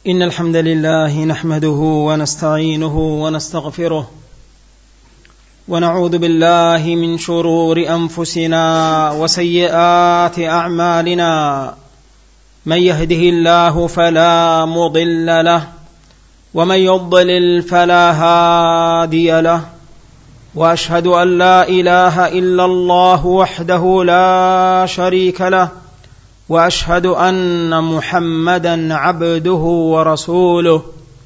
إن الحمد لله نحمده ونستعينه ونستغفره ونعوذ بالله من شرور أنفسنا وسيئات أعمالنا. من يهده الله فلا مضل له ومن يضلل فلا هادي له، وأشهد أن لا إله إلا الله وحده لا شريك له، وأشهد أن محمدًا عبده ورسوله.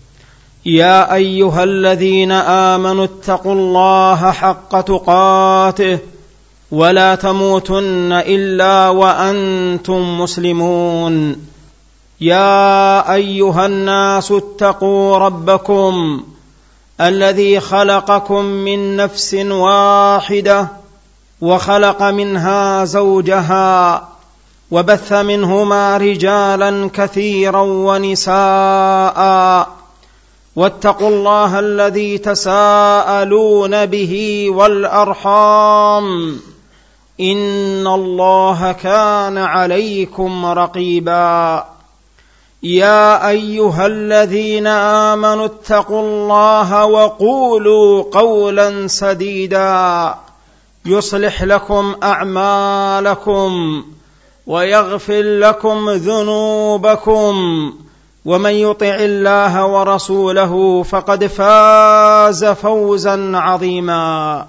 يا أيها الذين آمنوا اتقوا الله حق تقاته ولا تموتن إلا وأنتم مسلمون. يا أيها الناس اتقوا ربكم الذي خلقكم من نفس واحدة وخلق منها زوجها وبث منهما رجالا كثيرا ونساء، واتقوا الله الذي تساءلون به والأرحام، إن الله كان عليكم رقيبا. يا أيها الذين آمنوا اتقوا الله وقولوا قولا سديدا يصلح لكم أعمالكم ويغفر لكم ذنوبكم، ومن يطع الله ورسوله فقد فاز فوزا عظيما.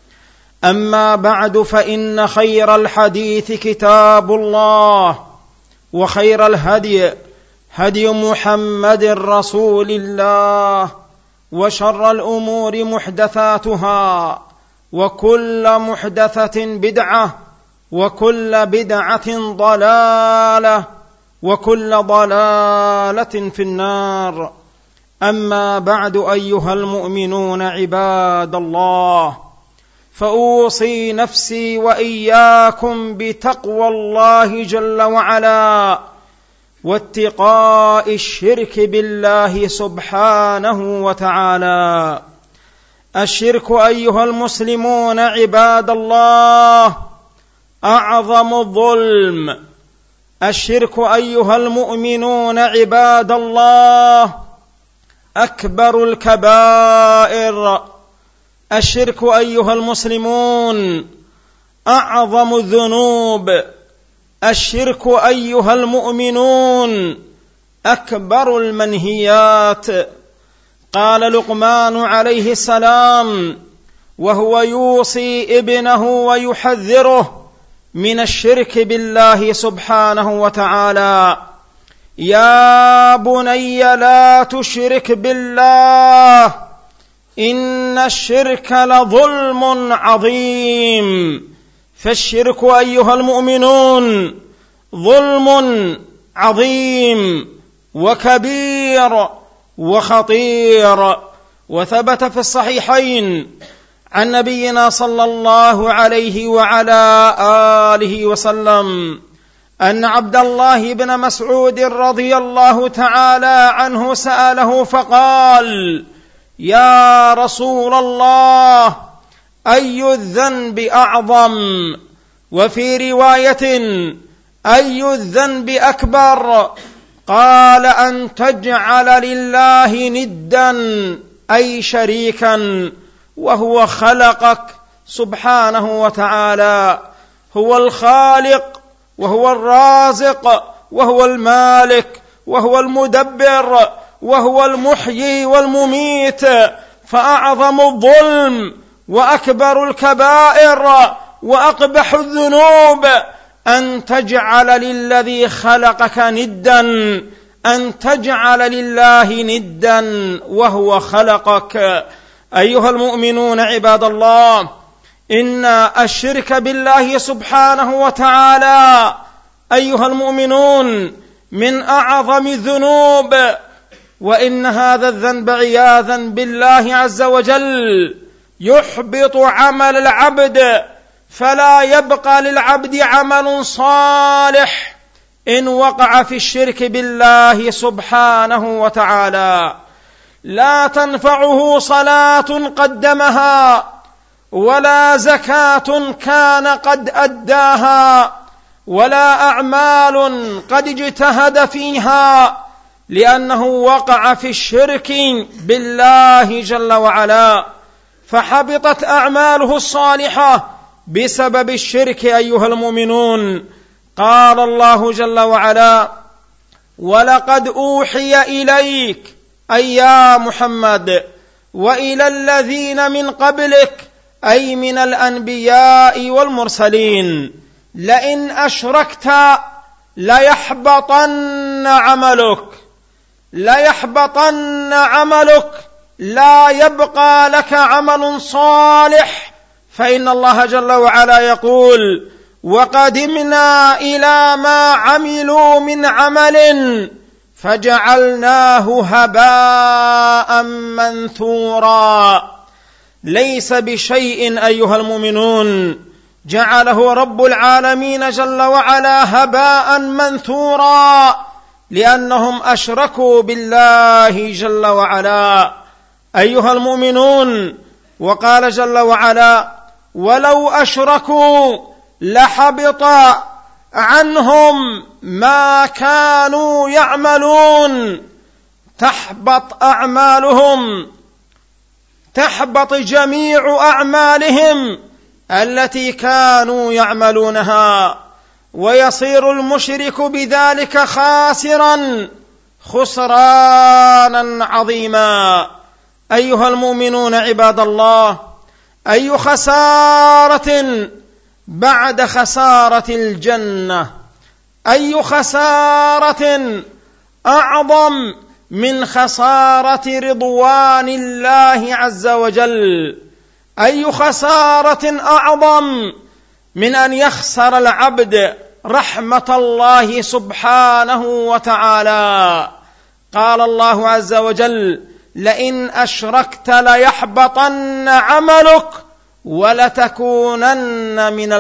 أما بعد، فإن خير الحديث كتاب الله، وخير الهدي هدي محمد رسول الله، وشر الأمور محدثاتها، وكل محدثة بدعة، وكل بدعة ضلالة، وكل ضلالة في النار. أما بعد، أيها المؤمنون عباد الله، فأوصي نفسي وإياكم بتقوى الله جل وعلا واتقاء الشرك بالله سبحانه وتعالى. الشرك أيها المسلمون عباد الله أعظم الظلم. الشرك أيها المؤمنون عباد الله أكبر الكبائر. الشرك أيها المسلمون أعظم الذنوب. الشرك أيها المؤمنون أكبر المنهيات. قال لقمان عليه السلام وهو يوصي ابنه ويحذره من الشرك بالله سبحانه وتعالى: يا بني لا تشرك بالله إن الشرك لظلم عظيم. فالشرك أيها المؤمنون ظلم عظيم وكبير وخطير. وثبت في الصحيحين عن نبينا صلى الله عليه وعلى آله وسلم أن عبد الله بن مسعود رضي الله تعالى عنه سأله فقال: يا رسول الله، أي الذنب أعظم؟ وفي رواية: أي الذنب أكبر؟ قال: أن تجعل لله ندا أي شريكا وهو خلقك سبحانه وتعالى. هو الخالق وهو الرازق وهو المالك وهو المدبر وهو المحيي والمميت. فأعظم الظلم وأكبر الكبائر وأقبح الذنوب أن تجعل للذي خلقك ندا، أن تجعل لله ندا وهو خلقك. أيها المؤمنون عباد الله، إن الشرك بالله سبحانه وتعالى أيها المؤمنون من أعظم الذنوب، وإن هذا الذنب عياذا بالله عز وجل يحبط عمل العبد، فلا يبقى للعبد عمل صالح إن وقع في الشرك بالله سبحانه وتعالى. لا تنفعه صلاة قدمها ولا زكاة كان قد أداها ولا أعمال قد اجتهد فيها لأنه وقع في الشرك بالله جل وعلا، فحبطت أعماله الصالحة بسبب الشرك أيها المؤمنون. قال الله جل وعلا: ولقد أوحي إليك أي يا محمد وإلى الذين من قبلك أي من الأنبياء والمرسلين لئن أشركت ليحبطن عملك لا يبقى لك عمل صالح. فإن الله جل وعلا يقول: وقدمنا إلى ما عملوا من عمل فجعلناه هباء منثورا. ليس بشيء أيها المؤمنون جعله رب العالمين جل وعلا هباء منثورا، لأنهم أشركوا بالله جل وعلا أيها المؤمنون. وقال جل وعلا: ولو أشركوا لحبط عنهم ما كانوا يعملون. تحبط جميع أعمالهم التي كانوا يعملونها، ويصير المشرك بذلك خاسرا خسرانا عظيما. أيها المؤمنون عباد الله، أي خسارة بعد خسارة الجنة، أي خسارة أعظم من خسارة رضوان الله عز وجل، أي خسارة أعظم من أن يخسر العبد رحمة الله سبحانه وتعالى. قال الله عز وجل: لئن أشركت ليحبطن عملك ولتكونن من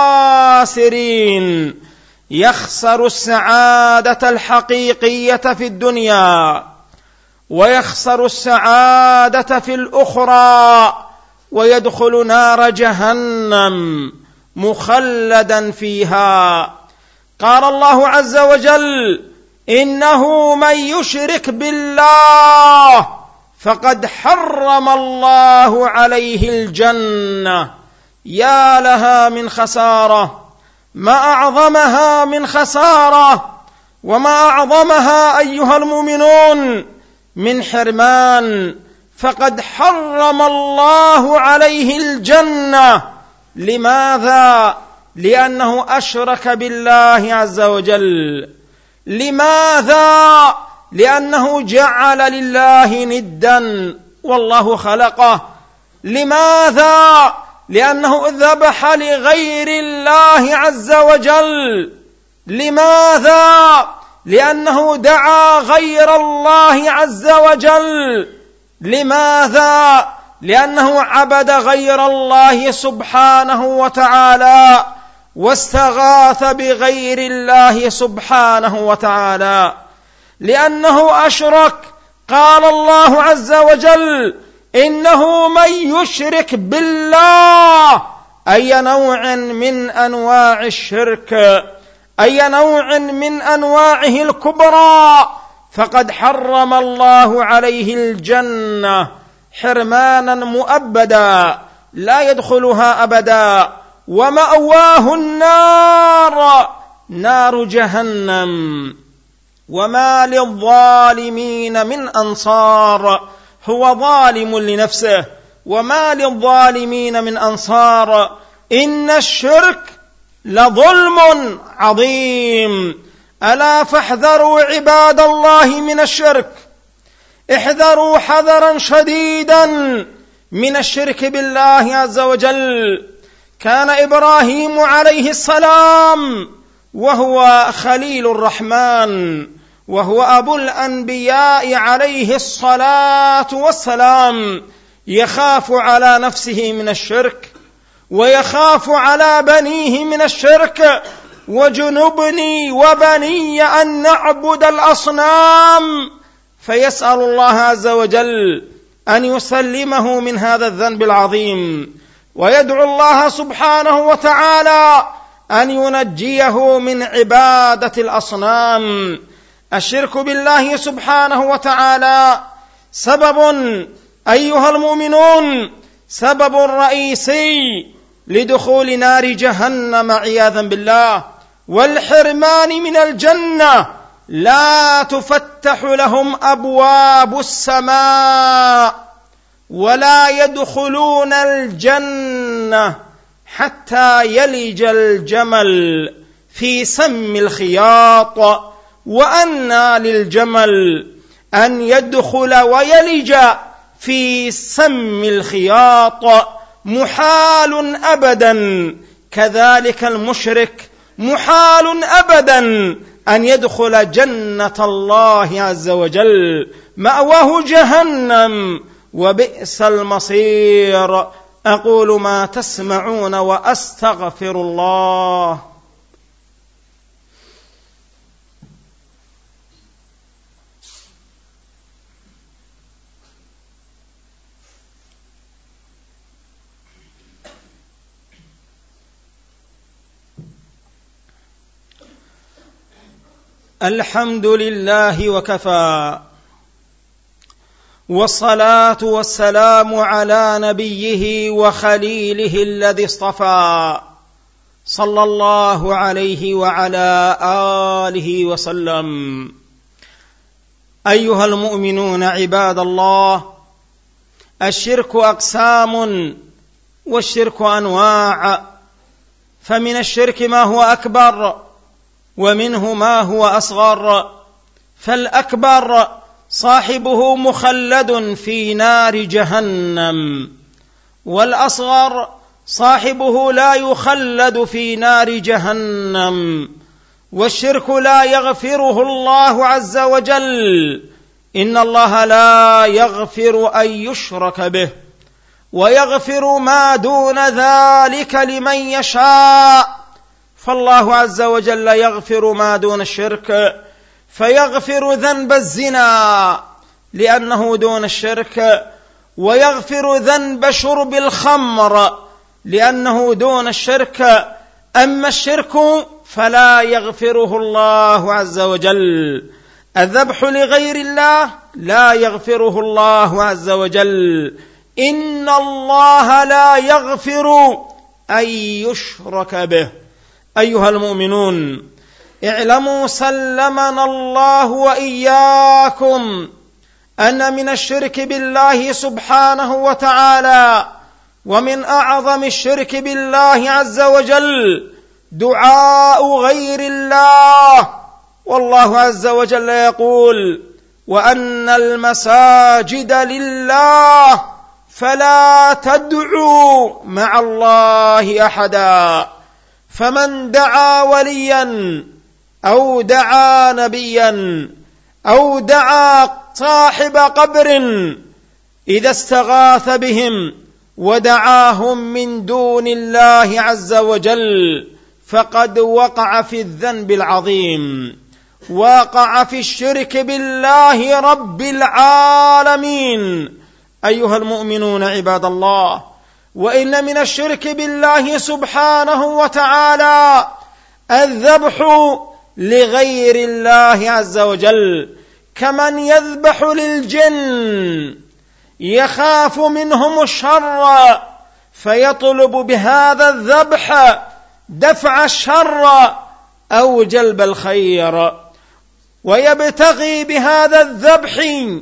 الخاسرين. يخسر السعادة الحقيقية في الدنيا ويخسر السعادة في الأخرى، ويدخل نار جهنم مخلدا فيها. قال الله عز وجل: إنه من يشرك بالله فقد حرم الله عليه الجنة. يا لها من خسارة، ما أعظمها من خسارة، وما أعظمها أيها المؤمنون من حرمان. فقد حرم الله عليه الجنة. لماذا؟ لأنه أشرك بالله عز وجل. لماذا؟ لأنه جعل لله ندا والله خلقه. لماذا؟ لأنه ذبح لغير الله عز وجل. لماذا؟ لأنه دعا غير الله عز وجل. لماذا؟ لأنه عبد غير الله سبحانه وتعالى واستغاث بغير الله سبحانه وتعالى. لأنه أشرك. قال الله عز وجل: إنه من يشرك بالله، أي نوع من أنواع الشرك، أي نوع من أنواعه الكبرى، فقد حرم الله عليه الجنة حرمانا مؤبدا لا يدخلها أبدا، ومأواه النار، نار جهنم. وما للظالمين من أنصار. هو ظالم لنفسه، وما للظالمين من أنصار. إن الشرك لظلم عظيم. ألا فاحذروا عباد الله من الشرك، احذروا حذرا شديدا من الشرك بالله عز وجل. كان إبراهيم عليه السلام وهو خليل الرحمن، وهو أبو الأنبياء عليه الصلاة والسلام، يخاف على نفسه من الشرك، ويخاف على بنيه من الشرك. وجنبني وبني أن نعبد الأصنام، فيسأل الله عز وجل أن يسلمه من هذا الذنب العظيم، ويدعو الله سبحانه وتعالى أن ينجيه من عبادة الأصنام. الشرك بالله سبحانه وتعالى سبب أيها المؤمنون، سبب رئيسي لدخول نار جهنم عياذا بالله والحرمان من الجنة. لا تفتح لهم أبواب السماء ولا يدخلون الجنة حتى يلج الجمل في سم الخياط. وأنى للجمل أن يدخل ويلج في سم الخياط، محال أبدا. كذلك المشرك محال أبدا أن يدخل جنة الله عز وجل، مأواه جهنم وبئس المصير. أقول ما تسمعون وأستغفر الله. الحمد لله وكفى، والصلاة والسلام على نبيه وخليله الذي اصطفى، صلى الله عليه وعلى آله وسلم. أيها المؤمنون عباد الله، الشرك أقسام والشرك أنواع، فمن الشرك ما هو أكبر ومنه ما هو أصغر. فالأكبر صاحبه مخلد في نار جهنم، والأصغر صاحبه لا يخلد في نار جهنم. والشرك لا يغفره الله عز وجل، إن الله لا يغفر أن يشرك به ويغفر ما دون ذلك لمن يشاء. فالله عز وجل يغفر ما دون الشرك، فيغفر ذنب الزنا لأنه دون الشرك، ويغفر ذنب شرب الخمر لأنه دون الشرك. أما الشرك فلا يغفره الله عز وجل. الذبح لغير الله لا يغفره الله عز وجل، إن الله لا يغفر أن يشرك به. أيها المؤمنون، اعلموا سلمنا الله وإياكم أن من الشرك بالله سبحانه وتعالى ومن أعظم الشرك بالله عز وجل دعاء غير الله. والله عز وجل يقول: وأن المساجد لله فلا تدعوا مع الله أحدا. فمن دعا وليا أو دعا نبيا أو دعا صاحب قبر إذا استغاث بهم ودعاهم من دون الله عز وجل فقد وقع في الذنب العظيم، وقع في الشرك بالله رب العالمين. أيها المؤمنون عباد الله، وإن من الشرك بالله سبحانه وتعالى الذبح لغير الله عز وجل، كمن يذبح للجن يخاف منهم الشر فيطلب بهذا الذبح دفع الشر أو جلب الخير، ويبتغي بهذا الذبح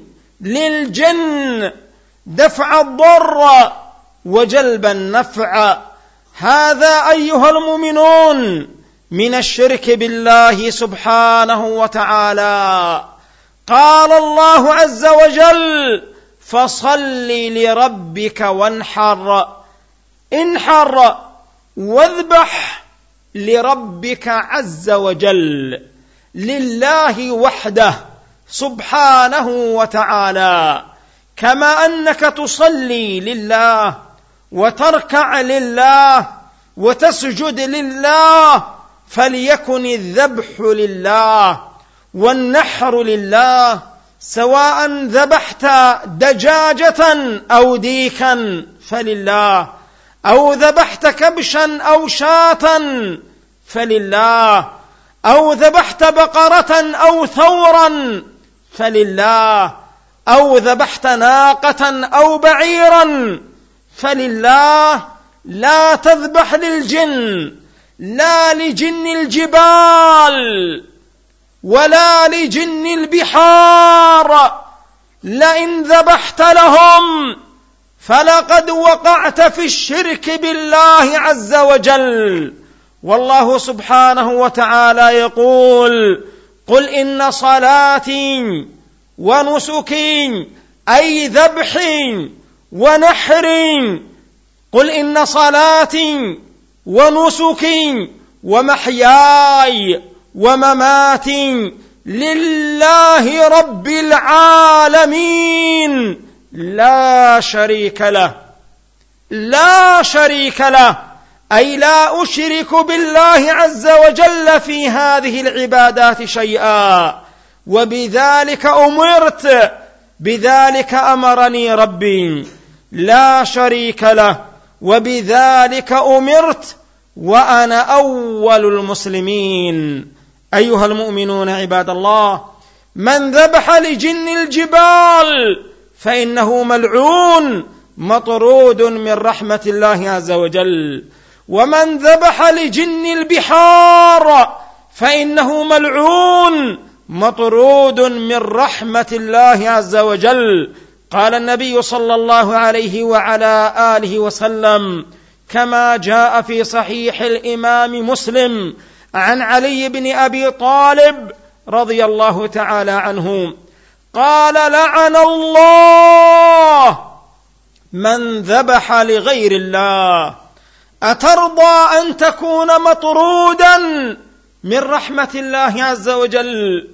للجن دفع الضر وجلب النفع. هذا أيها المؤمنون من الشرك بالله سبحانه وتعالى. قال الله عز وجل: فصل لربك وانحر، انحر واذبح لربك عز وجل، لله وحده سبحانه وتعالى. كما أنك تصلي لله وتركع لله وتسجد لله، فليكن الذبح لله والنحر لله، سواء ذبحت دجاجة أو ديكا فلله، أو ذبحت كبشا أو شاة فلله، أو ذبحت بقرة أو ثورا فلله، أو ذبحت ناقة أو بعيرا فلله. لا تذبح للجن، لا لجن الجبال ولا لجن البحار، لئن ذبحت لهم فلقد وقعت في الشرك بالله عز وجل. والله سبحانه وتعالى يقول: قل إن صلاتي ونسكي، أي ذبح ونحر، قل إن صلاتي ونسكي ومحياي ومماتي لله رب العالمين لا شريك له. لا شريك له، أي لا أشرك بالله عز وجل في هذه العبادات شيئا، وبذلك أمرت، بذلك أمرني ربي، لا شريك له، وبذلك أمرت وأنا أول المسلمين. أيها المؤمنون عباد الله، من ذبح لجن الجبال فإنه ملعون مطرود من رحمة الله عز وجل، ومن ذبح لجن البحار فإنه ملعون مطرود من رحمة الله عز وجل. قال النبي صلى الله عليه وعلى آله وسلم كما جاء في صحيح الإمام مسلم عن علي بن أبي طالب رضي الله تعالى عنه قال: لعن الله من ذبح لغير الله. أترضى أن تكون مطرودا من رحمة الله عز وجل؟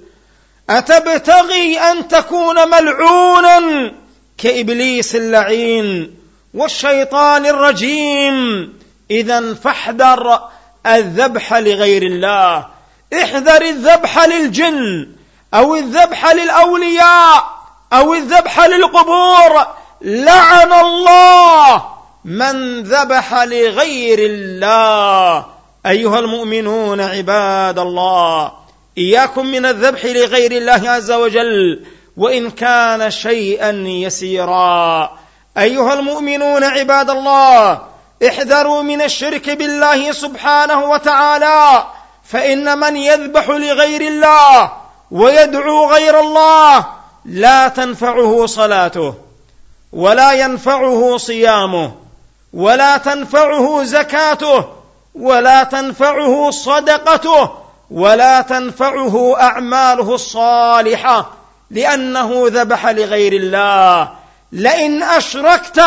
أتبتغي أن تكون ملعونا كإبليس اللعين والشيطان الرجيم؟ إذن فاحذر الذبح لغير الله، احذر الذبح للجن أو الذبح للأولياء أو الذبح للقبور. لعن الله من ذبح لغير الله. أيها المؤمنون عباد الله، إياكم من الذبح لغير الله عز وجل وإن كان شيئا يسيرا. أيها المؤمنون عباد الله، احذروا من الشرك بالله سبحانه وتعالى، فإن من يذبح لغير الله ويدعو غير الله لا تنفعه صلاته، ولا ينفعه صيامه، ولا تنفعه زكاته، ولا تنفعه صدقته، ولا تنفعه أعماله الصالحة، لأنه ذبح لغير الله. لئن أشركت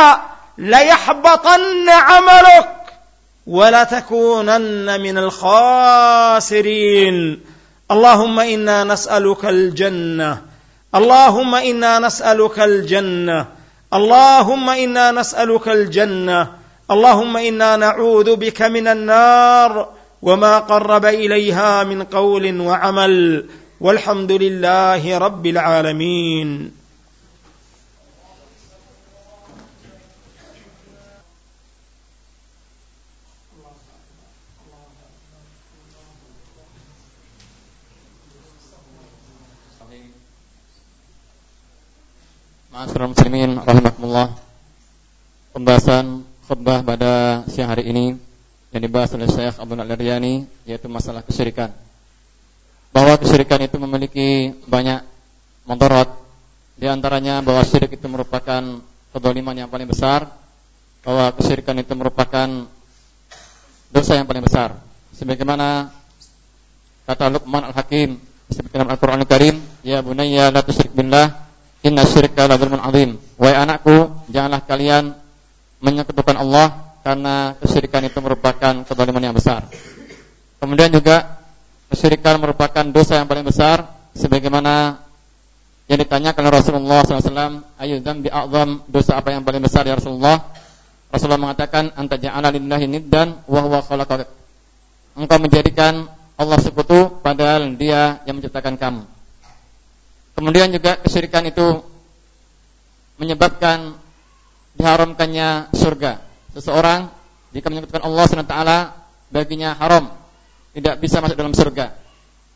ليحبطن عملك ولتكونن من الخاسرين. اللهم إنا نسألك الجنة، اللهم إنا نسألك الجنة، اللهم إنا نسألك الجنة، اللهم إنا نعوذ بك من النار وما قرب إليها من قول وعمل، والحمد لله رب العالمين. Ma'asyiral muslimin rahimakumullah. Pembahasan khutbah pada siang hari ini yang dibahas oleh Syekh Abdul Al-Iryani, yaitu masalah kesyirikan. Bahwa kesyirikan itu memiliki banyak mudarat, di antaranya bahwa syirik itu merupakan kedzaliman yang paling besar, bahwa kesyirikan itu merupakan dosa yang paling besar. Sebagaimana kata Luqman Al-Hakim dalam Al-Qur'an Al-Karim, "Ya bunayya la tusyrik billah, inna syirka la dzulmun 'adzim." Wahai anakku, janganlah kalian menyekutukan Allah, karena kesyirikan itu merupakan kezaliman yang besar. Kemudian juga kesyirikan merupakan dosa yang paling besar, sebagaimana yang ditanyakan oleh Rasulullah SAW, ayu dzambi a'dzam, dosa apa yang paling besar ya Rasulullah? Rasulullah mengatakan, anta ja'ala lillahi niddan wa huwa khalaqak. Engkau menjadikan Allah sekutu padahal Dia yang menciptakan kamu. Kemudian juga kesyirikan itu menyebabkan diharamkannya surga. Seseorang jika menyekutukan Allah SWT, baginya haram, tidak bisa masuk dalam surga.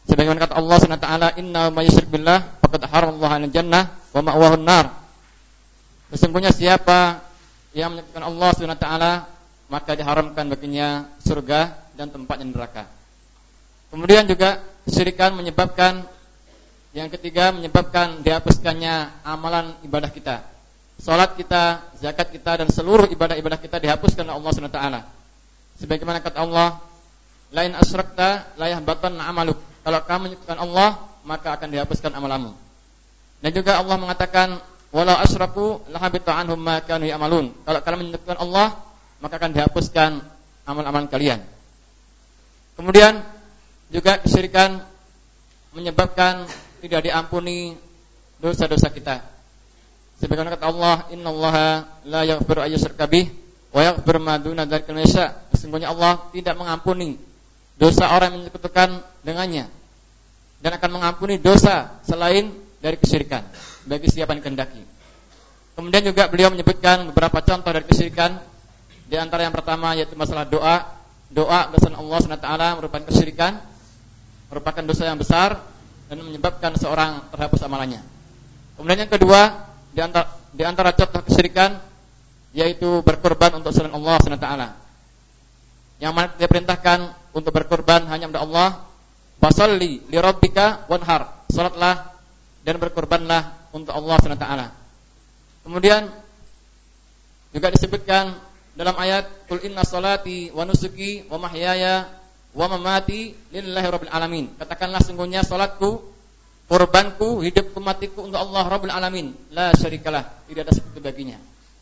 Sebagaimana kata Allah Subhanahu wa taala, "Inna may yusyrik billah faqad haramallahu 'alal jannah wa ma'wahu an-nar." Sesungguhnya siapa yang menyekutukan Allah Subhanahu wa taala, maka diharamkan baginya surga dan tempatnya neraka. Kemudian juga kesyirikan menyebabkan, yang ketiga, menyebabkan dihapuskannya amalan ibadah kita. Salat kita, zakat kita, dan seluruh ibadah-ibadah kita dihapuskan oleh Allah Subhanahu wa taala. Sebagaimana kata Allah, "Lain asyrakta la yahbatanna 'amaluk." Kalau kamu menyekutukan Allah, maka akan dihapuskan amalanmu. Dan juga Allah mengatakan, "Walau asyraku lahabita 'anhum ma kanu ya'malun." Kalau kalian menyekutukan Allah, maka akan dihapuskan amal-amal kalian. Kemudian juga kesyirikan menyebabkan tidak diampuni dosa-dosa kita. Sebagaimana kata Allah, "Innallaha la yaghfiru an yushraka bih wa yaghfiru ma duna dzalika liman yasha." Sesungguhnya Allah tidak mengampuni dosa orang yang menyekutukan dengannya, dan akan mengampuni dosa selain dari kesyirikan bagi siapa yang kehendaki. Kemudian juga beliau menyebutkan beberapa contoh dari kesyirikan. Di antara yang pertama yaitu masalah doa. Doa bersama Allah SWT merupakan kesyirikan, merupakan dosa yang besar dan menyebabkan seorang terhapus amalannya. Kemudian yang kedua, di antara contoh kesyirikan yaitu berkorban untuk selain Allah SWT. Yang mana dia perintahkan untuk berkorban hanya kepada Allah. Fasalli li rabbika wanhar. Salatlah dan berkorbanlah untuk Allah SWT. Kemudian juga disebutkan dalam ayat, "Qul inna salati wa nusuki wa mahyaya wa mamati lillahi rabbil alamin." Katakanlah, sungguhnya salatku, korbanku, hidupku, matiku untuk Allah Rabbul Alamin, la syarikalah, tidak ada sekutu baginya.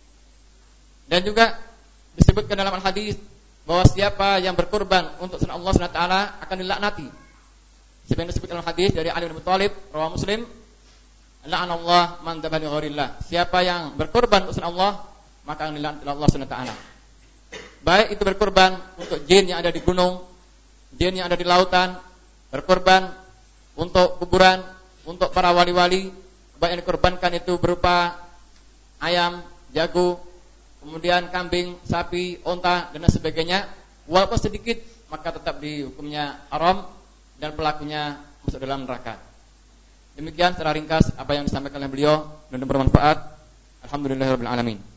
Dan juga disebutkan dalam hadis bahwa siapa yang berkorban untuk selain Allah SWT akan dilaknati. Seperti yang disebutkan dalam hadis dari Ali bin Abi Thalib, riwayat Muslim, "La'anallahu man dzabha li ghairillah." Siapa yang berkorban untuk selain Allah, maka akan dilaknati Allah SWT. Baik itu berkorban untuk jin yang ada di gunung, jin yang ada di lautan, berkorban untuk kuburan, untuk para wali-wali, baik yang dikorbankan itu berupa ayam, jago, kemudian kambing, sapi, onta, dan sebagainya, walaupun sedikit, maka tetap dihukumnya haram dan pelakunya masuk dalam neraka. Demikian secara ringkas apa yang disampaikan oleh beliau, dan bermanfaat. Alhamdulillahirabbil alamin.